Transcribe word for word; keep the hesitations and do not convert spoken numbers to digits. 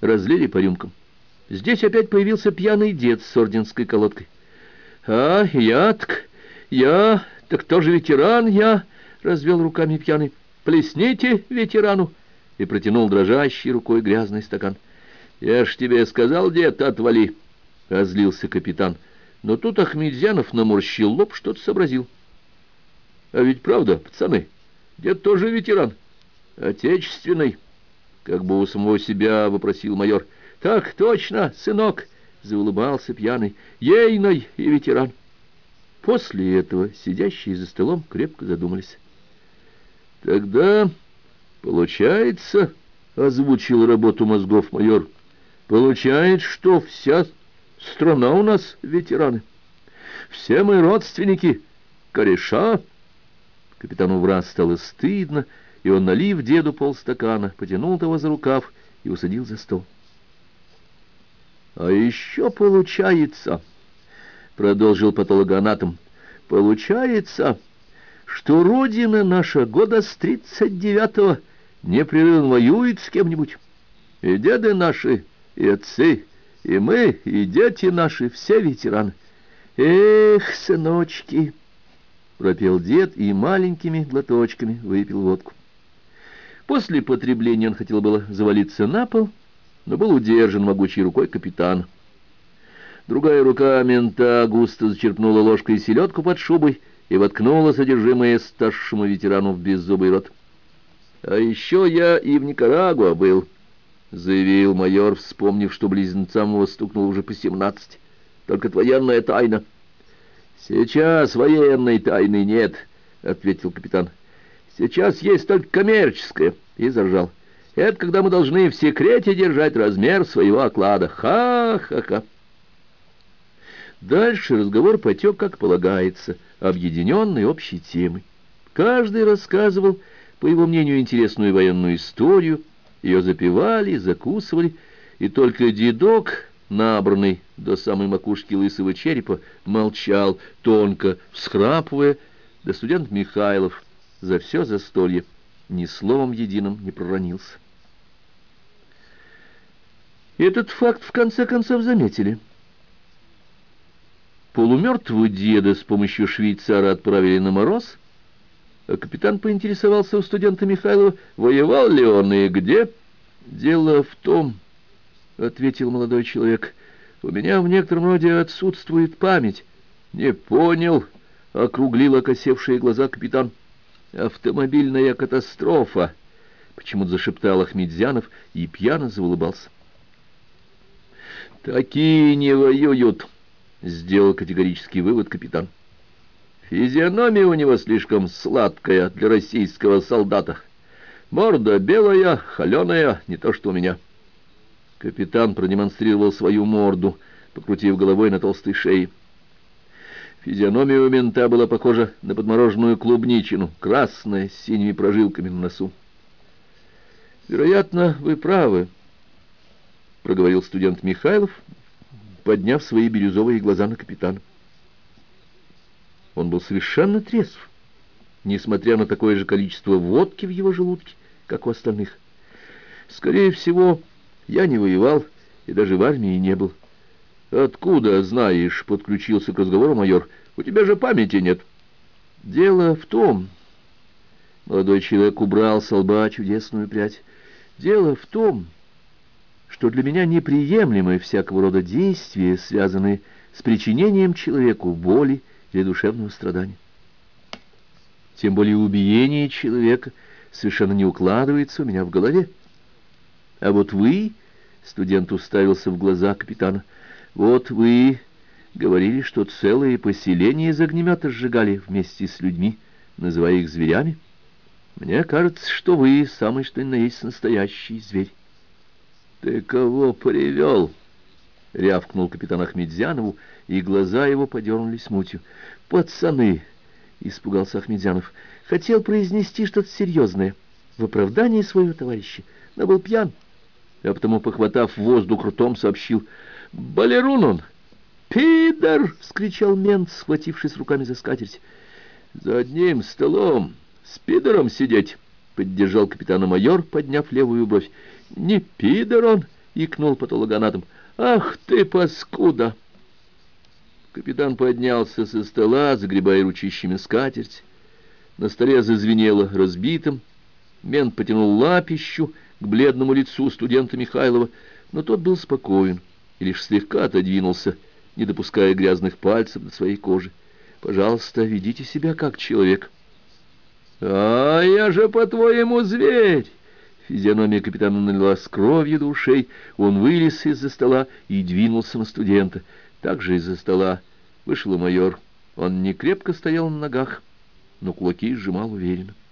разлили по рюмкам. Здесь опять появился пьяный дед с орденской колодкой. «А, я так, я, так тоже ветеран я!» — развел руками пьяный. «Плесните ветерану!» и протянул дрожащей рукой грязный стакан. «Я ж тебе сказал, дед, отвали!» — разлился капитан. Но тут Ахметзянов наморщил лоб, что-то сообразил. «А ведь правда, пацаны, дед тоже ветеран. Отечественный!» — как бы у самого себя вопросил майор. «Так точно, сынок!» — заулыбался пьяный. «Ейной и ветеран!» После этого сидящие за столом крепко задумались. «Тогда, получается, — озвучил работу мозгов майор, — получается, что вся страна у нас ветераны. Все мы родственники, кореша». Капитану враз стало стыдно, и он, налив деду полстакана, потянул того за рукав и усадил за стол. «А еще получается, — продолжил патологоанатом, — получается, что родина наша года с тридцать девятого непрерывно воюет с кем-нибудь. И деды наши, и отцы, и мы, и дети наши, все ветераны. Эх, сыночки!» — пропел дед и маленькими глоточками выпил водку. После потребления он хотел было завалиться на пол, но был удержан могучей рукой капитана. Другая рука мента густо зачерпнула ложкой селедку под шубой и воткнула содержимое старшему ветерану в беззубый рот. «А еще я и в Никарагуа был», — заявил майор, вспомнив, что близнецам его стукнуло уже по семнадцать. «Только это военная тайна». «Сейчас военной тайны нет», — ответил капитан. «Сейчас есть только коммерческая», — и заржал. «Это когда мы должны в секрете держать размер своего оклада. Ха-ха-ха». Дальше разговор потек, как полагается, объединенной общей темой. Каждый рассказывал, по его мнению, интересную военную историю, ее запивали, закусывали, и только дедок, набранный до самой макушки лысого черепа, молчал, тонко всхрапывая, да студент Михайлов за все застолье ни словом единым не проронился. Этот факт в конце концов заметили. Полумертвого деда с помощью швейцара отправили на мороз, а капитан поинтересовался у студента Михайлова, воевал ли он и где. «Дело в том, — ответил молодой человек, — у меня в некотором роде отсутствует память». «Не понял», — округлил окосевшие глаза капитан. «Автомобильная катастрофа», — почему-то зашептал Ахметзянов и пьяно заулыбался. «Такие не воюют», — сделал категорический вывод капитан. «Физиономия у него слишком сладкая для российского солдата. Морда белая, холеная, не то что у меня». Капитан продемонстрировал свою морду, покрутив головой на толстой шее. Физиономия у мента была похожа на подмороженную клубничину, красная, с синими прожилками на носу. «Вероятно, вы правы», — проговорил студент Михайлов, подняв свои бирюзовые глаза на капитана. Он был совершенно трезв, несмотря на такое же количество водки в его желудке, как у остальных. «Скорее всего, я не воевал и даже в армии не был». «Откуда знаешь?» — подключился к разговору майор. «У тебя же памяти нет». «Дело в том...» — молодой человек убрал со лба чудесную прядь. «Дело в том, что для меня неприемлемы всякого рода действия, связанные с причинением человеку боли или душевного страдания. Тем более убиение человека совершенно не укладывается у меня в голове. А вот вы, — студент уставился в глаза капитана, — вот вы говорили, что целые поселения из огнемета сжигали вместе с людьми, называя их зверями. Мне кажется, что вы самый что ни на есть настоящий зверь». «Ты кого привел?» — рявкнул капитан Ахметзянову, и глаза его подернулись мутью. «Пацаны!» — испугался Ахметзянов. Хотел произнести что-то серьезное в оправдании своего товарища, но был пьян, а потому, похватав воздух ртом, сообщил: «Балерун он!» «Пидор!» — вскричал мент, схватившись руками за скатерть. «За одним столом с пидором сидеть!» — поддержал капитана майор, подняв левую бровь. «Не пидор он, икнул патологоанатом. «Ах ты, паскуда!» Капитан поднялся со стола, загребая ручищами скатерть. На столе зазвенело разбитым. Мент потянул лапищу к бледному лицу студента Михайлова, но тот был спокоен и лишь слегка отодвинулся, не допуская грязных пальцев до своей кожи. «Пожалуйста, ведите себя как человек». «А я же, по-твоему, зверь!» Физиономия капитана налилась кровью до ушей. Он вылез из-за стола и двинулся на студента. Также из-за стола вышел и майор. Он не крепко стоял на ногах, но кулаки сжимал уверенно.